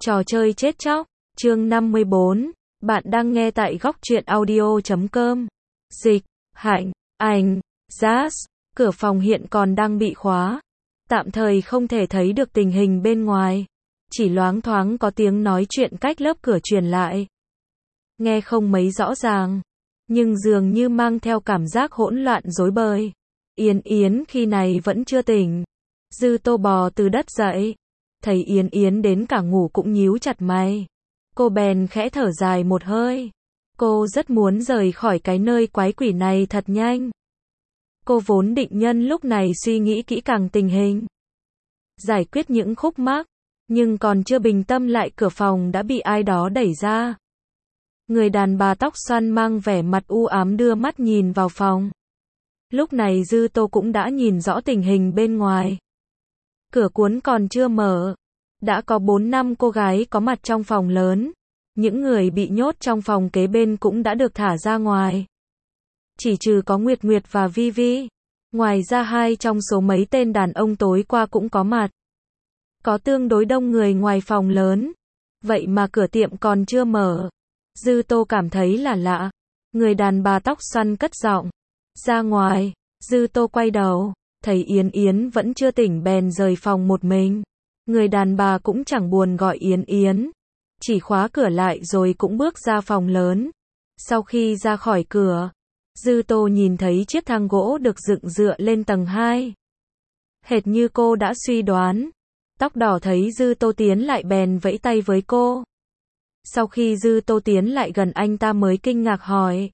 Trò chơi chết chóc, chương 54, bạn đang nghe tại góc truyện audio.com. Dịch, Hạnh, Anh, Jazz, cửa phòng hiện còn đang bị khóa. Tạm thời không thể thấy được tình hình bên ngoài. Chỉ loáng thoáng có tiếng nói chuyện cách lớp cửa truyền lại. Nghe không mấy rõ ràng, nhưng dường như mang theo cảm giác hỗn loạn rối bời. Yến Yến khi này vẫn chưa tỉnh. Dư Tô bò từ đất dậy. Thấy Yến Yến đến cả ngủ cũng nhíu chặt mày. Cô bèn khẽ thở dài một hơi. Cô rất muốn rời khỏi cái nơi quái quỷ này thật nhanh. Cô vốn định nhân lúc này suy nghĩ kỹ càng tình hình, giải quyết những khúc mắc, nhưng còn chưa bình tâm lại cửa phòng đã bị ai đó đẩy ra. Người đàn bà tóc xoăn mang vẻ mặt u ám đưa mắt nhìn vào phòng. Lúc này Dư Tô cũng đã nhìn rõ tình hình bên ngoài. Cửa cuốn còn chưa mở. Đã có 4-5 cô gái có mặt trong phòng lớn. Những người bị nhốt trong phòng kế bên cũng đã được thả ra ngoài. Chỉ trừ có Nguyệt Nguyệt và Vi Vi. Ngoài ra hai trong số mấy tên đàn ông tối qua cũng có mặt. Có tương đối đông người ngoài phòng lớn. Vậy mà cửa tiệm còn chưa mở. Dư Tô cảm thấy là lạ. Người đàn bà tóc xoăn cất giọng. Ra ngoài. Dư Tô quay đầu. Thấy Yến Yến vẫn chưa tỉnh bèn rời phòng một mình. Người đàn bà cũng chẳng buồn gọi Yến Yến. Chỉ khóa cửa lại rồi cũng bước ra phòng lớn. Sau khi ra khỏi cửa, Dư Tô nhìn thấy chiếc thang gỗ được dựng dựa lên tầng 2. Hệt như cô đã suy đoán. Tóc đỏ thấy Dư Tô tiến lại bèn vẫy tay với cô. Sau khi Dư Tô tiến lại gần anh ta mới kinh ngạc hỏi.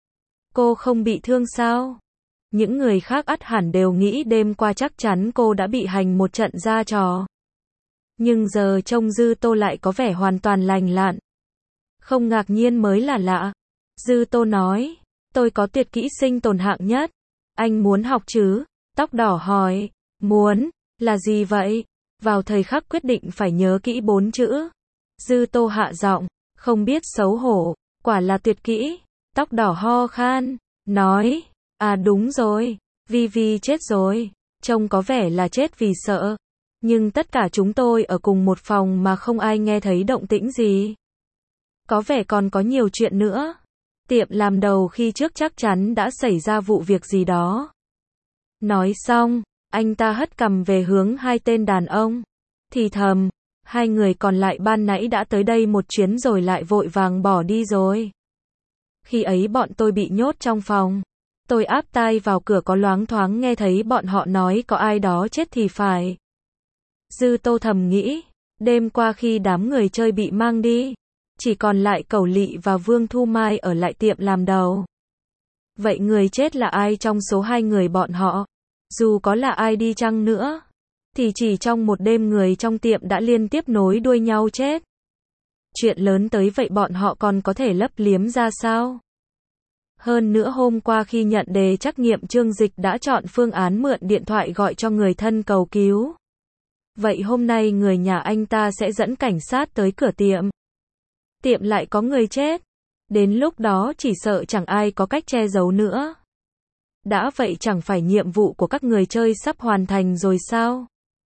Cô không bị thương sao? Những người khác ắt hẳn đều nghĩ đêm qua chắc chắn cô đã bị hành một trận ra trò. Nhưng giờ trông Dư Tô lại có vẻ hoàn toàn lành lặn. Không ngạc nhiên mới là lạ. Dư Tô nói, tôi có tuyệt kỹ sinh tồn hạng nhất. Anh muốn học chứ? Tóc đỏ hỏi, muốn, là gì vậy? Vào thời khắc quyết định phải nhớ kỹ 4 chữ. Dư Tô hạ giọng, không biết xấu hổ, quả là tuyệt kỹ. Tóc đỏ ho khan, nói, à đúng rồi, Vi Vi chết rồi. Trông có vẻ là chết vì sợ. Nhưng tất cả chúng tôi ở cùng một phòng mà không ai nghe thấy động tĩnh gì. Có vẻ còn có nhiều chuyện nữa. Tiệm làm đầu khi trước chắc chắn đã xảy ra vụ việc gì đó. Nói xong, anh ta hất cằm về hướng hai tên đàn ông. Thì thầm, hai người còn lại ban nãy đã tới đây một chuyến rồi lại vội vàng bỏ đi rồi. Khi ấy bọn tôi bị nhốt trong phòng. Tôi áp tai vào cửa có loáng thoáng nghe thấy bọn họ nói có ai đó chết thì phải. Dư Tô thầm nghĩ, đêm qua khi đám người chơi bị mang đi, chỉ còn lại Cẩu Lị và Vương Thu Mai ở lại tiệm làm đầu. Vậy người chết là ai trong số hai người bọn họ? Dù có là ai đi chăng nữa, thì chỉ trong một đêm người trong tiệm đã liên tiếp nối đuôi nhau chết. Chuyện lớn tới vậy bọn họ còn có thể lấp liếm ra sao? Hơn nữa hôm qua khi nhận đề trắc nghiệm Trương Dịch đã chọn phương án mượn điện thoại gọi cho người thân cầu cứu. Vậy hôm nay người nhà anh ta sẽ dẫn cảnh sát tới cửa tiệm. Tiệm lại có người chết. Đến lúc đó chỉ sợ chẳng ai có cách che giấu nữa. Đã vậy chẳng phải nhiệm vụ của các người chơi sắp hoàn thành rồi sao?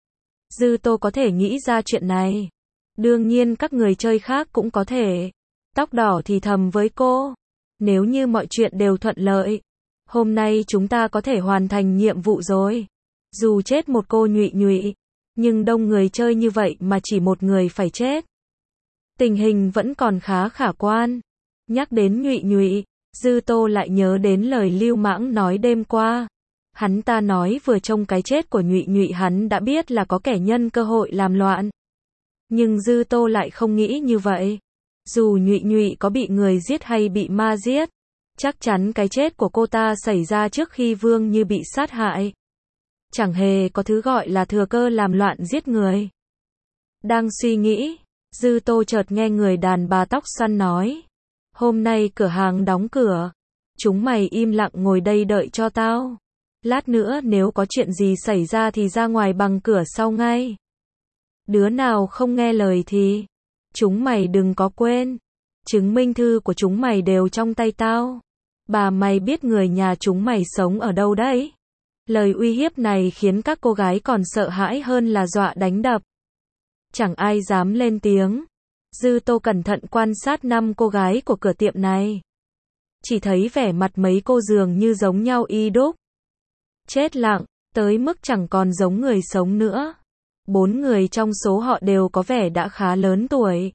Dư Tô có thể nghĩ ra chuyện này. Đương nhiên các người chơi khác cũng có thể. Tóc đỏ thì thầm với cô. Nếu như mọi chuyện đều thuận lợi, hôm nay chúng ta có thể hoàn thành nhiệm vụ rồi. Dù chết một cô Nhụy Nhụy, nhưng đông người chơi như vậy mà chỉ một người phải chết. Tình hình vẫn còn khá khả quan. Nhắc đến Nhụy Nhụy, Dư Tô lại nhớ đến lời Lưu Mãng nói đêm qua. Hắn ta nói vừa trông cái chết của Nhụy Nhụy hắn đã biết là có kẻ nhân cơ hội làm loạn. Nhưng Dư Tô lại không nghĩ như vậy. Dù Nhụy Nhụy có bị người giết hay bị ma giết, chắc chắn cái chết của cô ta xảy ra trước khi Vương Như bị sát hại. Chẳng hề có thứ gọi là thừa cơ làm loạn giết người. Đang suy nghĩ, Dư Tô chợt nghe người đàn bà tóc xoăn nói. Hôm nay cửa hàng đóng cửa. Chúng mày im lặng ngồi đây đợi cho tao. Lát nữa nếu có chuyện gì xảy ra thì ra ngoài bằng cửa sau ngay. Đứa nào không nghe lời thì chúng mày đừng có quên. Chứng minh thư của chúng mày đều trong tay tao. Bà mày biết người nhà chúng mày sống ở đâu đấy? Lời uy hiếp này khiến các cô gái còn sợ hãi hơn là dọa đánh đập. Chẳng ai dám lên tiếng. Dư Tô cẩn thận quan sát 5 cô gái của cửa tiệm này. Chỉ thấy vẻ mặt mấy cô dường như giống nhau y đúc. Chết lặng, tới mức chẳng còn giống người sống nữa. 4 người trong số họ đều có vẻ đã khá lớn tuổi.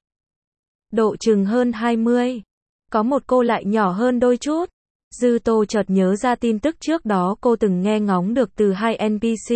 Độ chừng hơn 20. Có một cô lại nhỏ hơn đôi chút. Dư Tô chợt nhớ ra tin tức trước đó cô từng nghe ngóng được từ 2 NPC.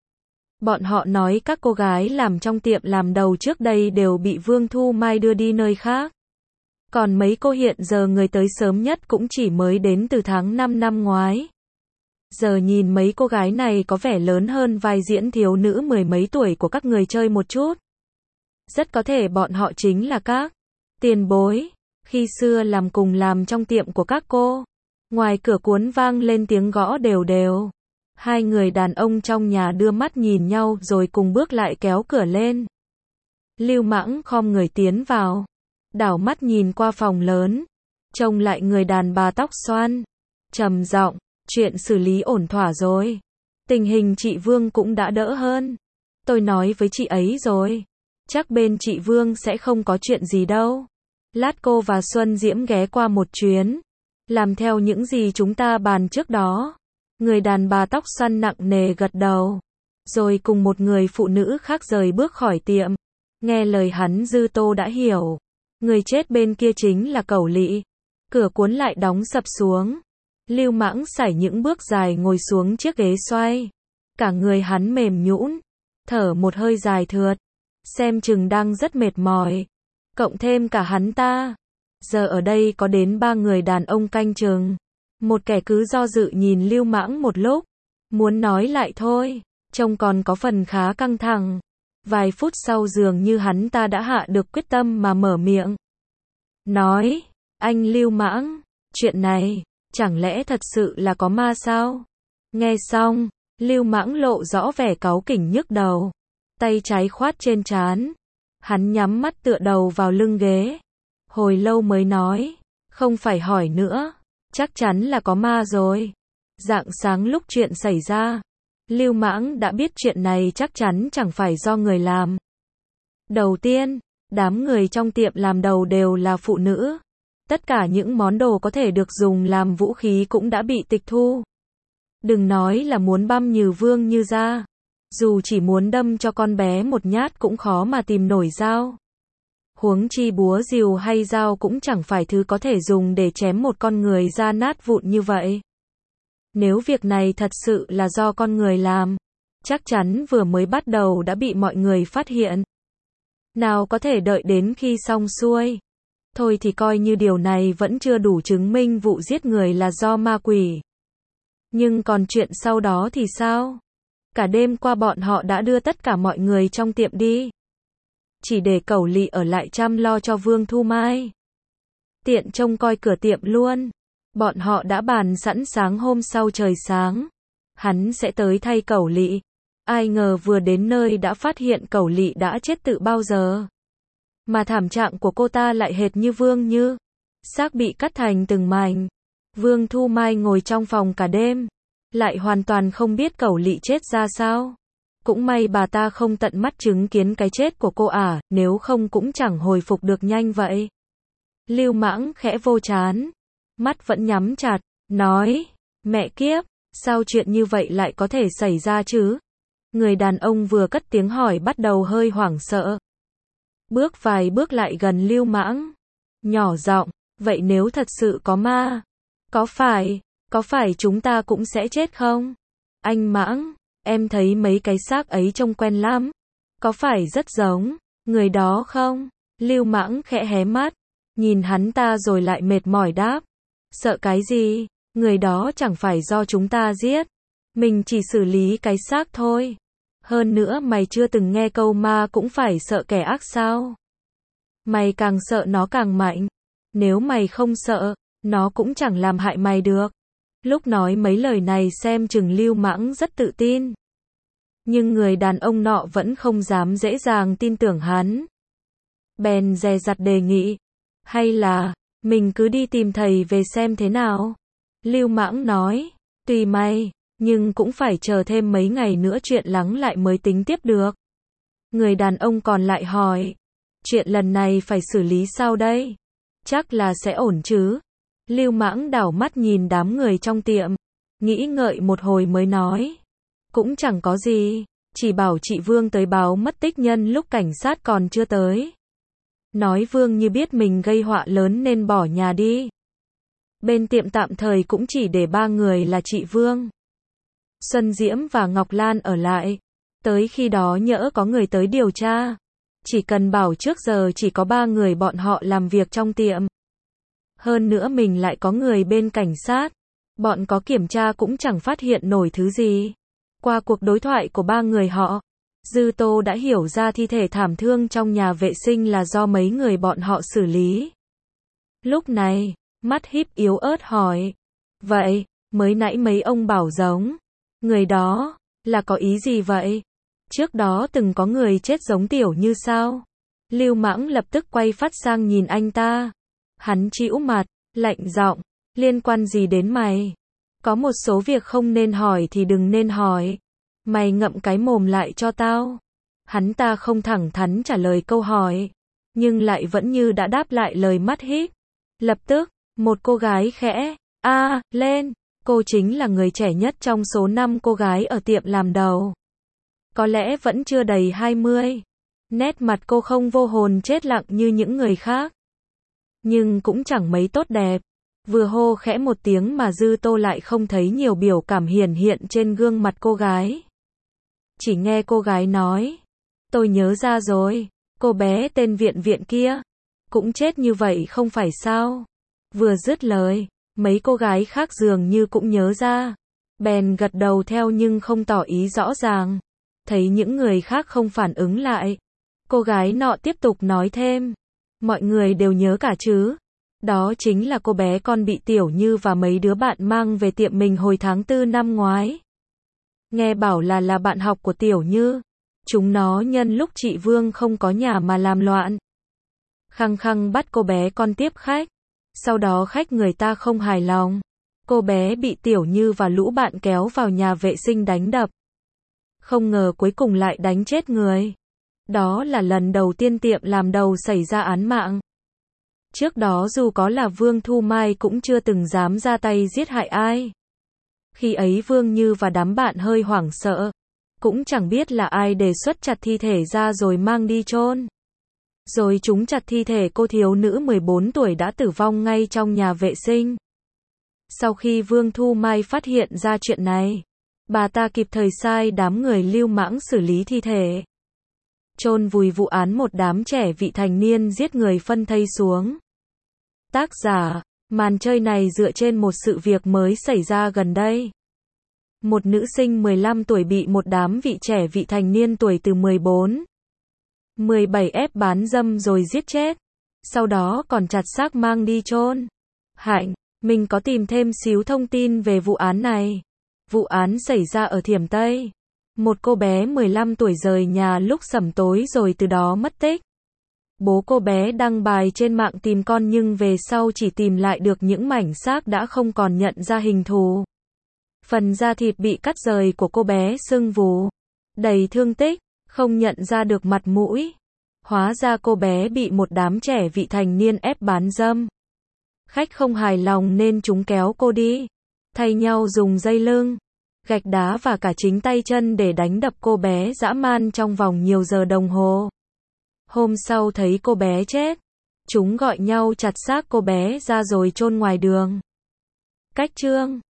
Bọn họ nói các cô gái làm trong tiệm làm đầu trước đây đều bị Vương Thu Mai đưa đi nơi khác. Còn mấy cô hiện giờ người tới sớm nhất cũng chỉ mới đến từ tháng 5 năm ngoái. Giờ nhìn mấy cô gái này có vẻ lớn hơn vài diễn thiếu nữ 10 mấy tuổi của các người chơi một chút. Rất có thể bọn họ chính là các tiền bối, khi xưa làm cùng làm trong tiệm của các cô. Ngoài cửa cuốn vang lên tiếng gõ đều đều. 2 người đàn ông trong nhà đưa mắt nhìn nhau rồi cùng bước lại kéo cửa lên. Lưu Mãng khom người tiến vào. Đảo mắt nhìn qua phòng lớn. Trông lại người đàn bà tóc xoăn. Trầm giọng, chuyện xử lý ổn thỏa rồi. Tình hình chị Vương cũng đã đỡ hơn. Tôi nói với chị ấy rồi. Chắc bên chị Vương sẽ không có chuyện gì đâu. Lát cô và Xuân Diễm ghé qua một chuyến. Làm theo những gì chúng ta bàn trước đó. Người đàn bà tóc xoăn nặng nề gật đầu. Rồi cùng một người phụ nữ khác rời bước khỏi tiệm. Nghe lời hắn Dư Tô đã hiểu. Người chết bên kia chính là Cẩu Lị. Cửa cuốn lại đóng sập xuống. Lưu Mãng sải những bước dài ngồi xuống chiếc ghế xoay. Cả người hắn mềm nhũn, thở một hơi dài thượt. Xem chừng đang rất mệt mỏi. Cộng thêm cả hắn ta. Giờ ở đây có đến 3 người đàn ông canh chừng. Một kẻ cứ do dự nhìn Lưu Mãng một lúc. Muốn nói lại thôi. Trông còn có phần khá căng thẳng. Vài phút sau dường như hắn ta đã hạ được quyết tâm mà mở miệng. Nói, anh Lưu Mãng, chuyện này, chẳng lẽ thật sự là có ma sao? Nghe xong, Lưu Mãng lộ rõ vẻ cáu kỉnh nhức đầu. Tay trái khoát trên trán. Hắn nhắm mắt tựa đầu vào lưng ghế. Hồi lâu mới nói, không phải hỏi nữa, chắc chắn là có ma rồi. Rạng sáng lúc chuyện xảy ra, Lưu Mãng đã biết chuyện này chắc chắn chẳng phải do người làm. Đầu tiên, đám người trong tiệm làm đầu đều là phụ nữ. Tất cả những món đồ có thể được dùng làm vũ khí cũng đã bị tịch thu. Đừng nói là muốn băm Như Vương Như ra. Dù chỉ muốn đâm cho con bé một nhát cũng khó mà tìm nổi dao. Huống chi búa rìu hay dao cũng chẳng phải thứ có thể dùng để chém một con người ra nát vụn như vậy. Nếu việc này thật sự là do con người làm, chắc chắn vừa mới bắt đầu đã bị mọi người phát hiện. Nào có thể đợi đến khi xong xuôi. Thôi thì coi như điều này vẫn chưa đủ chứng minh vụ giết người là do ma quỷ. Nhưng còn chuyện sau đó thì sao? Cả đêm qua bọn họ đã đưa tất cả mọi người trong tiệm đi. Chỉ để Cẩu Lị ở lại chăm lo cho Vương Thu Mai. Tiện trông coi cửa tiệm luôn. Bọn họ đã bàn sẵn sáng hôm sau trời sáng. Hắn sẽ tới thay Cẩu Lị. Ai ngờ vừa đến nơi đã phát hiện Cẩu Lị đã chết từ bao giờ. Mà thảm trạng của cô ta lại hệt như Vương Như. Xác bị cắt thành từng mảnh. Vương Thu Mai ngồi trong phòng cả đêm. Lại hoàn toàn không biết Cẩu Lị chết ra sao. Cũng may bà ta không tận mắt chứng kiến cái chết của cô nếu không cũng chẳng hồi phục được nhanh vậy. Lưu Mãng khẽ vô trán. Mắt vẫn nhắm chặt, nói, mẹ kiếp, sao chuyện như vậy lại có thể xảy ra chứ? Người đàn ông vừa cất tiếng hỏi bắt đầu hơi hoảng sợ. Bước vài bước lại gần Lưu Mãng. Nhỏ giọng, vậy nếu thật sự có ma, có phải chúng ta cũng sẽ chết không? Anh Mãng, em thấy mấy cái xác ấy trông quen lắm. Có phải rất giống người đó không? Lưu Mãng khẽ hé mắt, nhìn hắn ta rồi lại mệt mỏi đáp. Sợ cái gì? Người đó chẳng phải do chúng ta giết. Mình chỉ xử lý cái xác thôi. Hơn nữa mày chưa từng nghe câu ma cũng phải sợ kẻ ác sao? Mày càng sợ nó càng mạnh. Nếu mày không sợ, nó cũng chẳng làm hại mày được. Lúc nói mấy lời này xem chừng Lưu Mãng rất tự tin. Nhưng người đàn ông nọ vẫn không dám dễ dàng tin tưởng hắn. Bèn dè dặt đề nghị. Hay là, mình cứ đi tìm thầy về xem thế nào? Lưu Mãng nói, tùy mày, nhưng cũng phải chờ thêm mấy ngày nữa chuyện lắng lại mới tính tiếp được. Người đàn ông còn lại hỏi, Chuyện lần này phải xử lý sao đây? Chắc là sẽ ổn chứ. Lưu Mãng đảo mắt nhìn đám người trong tiệm, nghĩ ngợi một hồi mới nói. Cũng chẳng có gì, chỉ bảo chị Vương tới báo mất tích nhân lúc cảnh sát còn chưa tới. Nói Vương Như biết mình gây họa lớn nên bỏ nhà đi. Bên tiệm tạm thời cũng chỉ để 3 người là chị Vương, Xuân Diễm và Ngọc Lan ở lại. Tới khi đó nhỡ có người tới điều tra, chỉ cần bảo trước giờ chỉ có 3 người bọn họ làm việc trong tiệm. Hơn nữa mình lại có người bên cảnh sát, bọn có kiểm tra cũng chẳng phát hiện nổi thứ gì. Qua cuộc đối thoại của 3 người họ, Dư Tô đã hiểu ra thi thể thảm thương trong nhà vệ sinh là do mấy người bọn họ xử lý. Lúc này, mắt híp yếu ớt hỏi. Vậy, mới nãy mấy ông bảo giống người đó, là có ý gì vậy? Trước đó từng có người chết giống Tiểu Như sao? Lưu Mãng lập tức quay phát sang nhìn anh ta. Hắn chĩu mặt, lạnh giọng, liên quan gì đến mày? Có một số việc không nên hỏi thì đừng nên hỏi. Mày ngậm cái mồm lại cho tao. Hắn ta không thẳng thắn trả lời câu hỏi, nhưng lại vẫn như đã đáp lại lời mắt híp. Lập tức, một cô gái khẽ lên. Cô chính là người trẻ nhất trong số 5 cô gái ở tiệm làm đầu. Có lẽ vẫn chưa đầy 20. Nét mặt cô không vô hồn chết lặng như những người khác, nhưng cũng chẳng mấy tốt đẹp. Vừa hô khẽ một tiếng mà Dư Tô lại không thấy nhiều biểu cảm hiển hiện trên gương mặt cô gái. Chỉ nghe cô gái nói, tôi nhớ ra rồi, cô bé tên Viện Viện kia, cũng chết như vậy không phải sao? Vừa dứt lời, mấy cô gái khác dường như cũng nhớ ra, bèn gật đầu theo nhưng không tỏ ý rõ ràng. Thấy những người khác không phản ứng lại, cô gái nọ tiếp tục nói thêm, mọi người đều nhớ cả chứ? Đó chính là cô bé con bị Tiểu Như và mấy đứa bạn mang về tiệm mình hồi tháng 4 năm ngoái. Nghe bảo là bạn học của Tiểu Như. Chúng nó nhân lúc chị Vương không có nhà mà làm loạn, khăng khăng bắt cô bé con tiếp khách. Sau đó khách người ta không hài lòng, cô bé bị Tiểu Như và lũ bạn kéo vào nhà vệ sinh đánh đập. Không ngờ cuối cùng lại đánh chết người. Đó là lần đầu tiên tiệm làm đầu xảy ra án mạng. Trước đó dù có là Vương Thu Mai cũng chưa từng dám ra tay giết hại ai. Khi ấy Vương Như và đám bạn hơi hoảng sợ, cũng chẳng biết là ai đề xuất chặt thi thể ra rồi mang đi chôn. Rồi chúng chặt thi thể cô thiếu nữ 14 tuổi đã tử vong ngay trong nhà vệ sinh. Sau khi Vương Thu Mai phát hiện ra chuyện này, bà ta kịp thời sai đám người Lưu Mãng xử lý thi thể, chôn vùi vụ án một đám trẻ vị thành niên giết người phân thây xuống. Tác giả, màn chơi này dựa trên một sự việc mới xảy ra gần đây. Một nữ sinh 15 tuổi bị một đám vị trẻ vị thành niên tuổi từ 14, 17 ép bán dâm rồi giết chết. Sau đó còn chặt xác mang đi chôn. Hạnh, mình có tìm thêm xíu thông tin về vụ án này. Vụ án xảy ra ở Thiểm Tây. Một cô bé 15 tuổi rời nhà lúc sẩm tối rồi từ đó mất tích. Bố cô bé đăng bài trên mạng tìm con nhưng về sau chỉ tìm lại được những mảnh xác đã không còn nhận ra hình thù. Phần da thịt bị cắt rời của cô bé sưng vù, đầy thương tích, không nhận ra được mặt mũi. Hóa ra cô bé bị một đám trẻ vị thành niên ép bán dâm. Khách không hài lòng nên chúng kéo cô đi, thay nhau dùng dây lưng, gạch đá và cả chính tay chân để đánh đập cô bé dã man trong vòng nhiều giờ đồng hồ. Hôm sau thấy cô bé chết, chúng gọi nhau chặt xác cô bé ra rồi chôn ngoài đường. Cách chương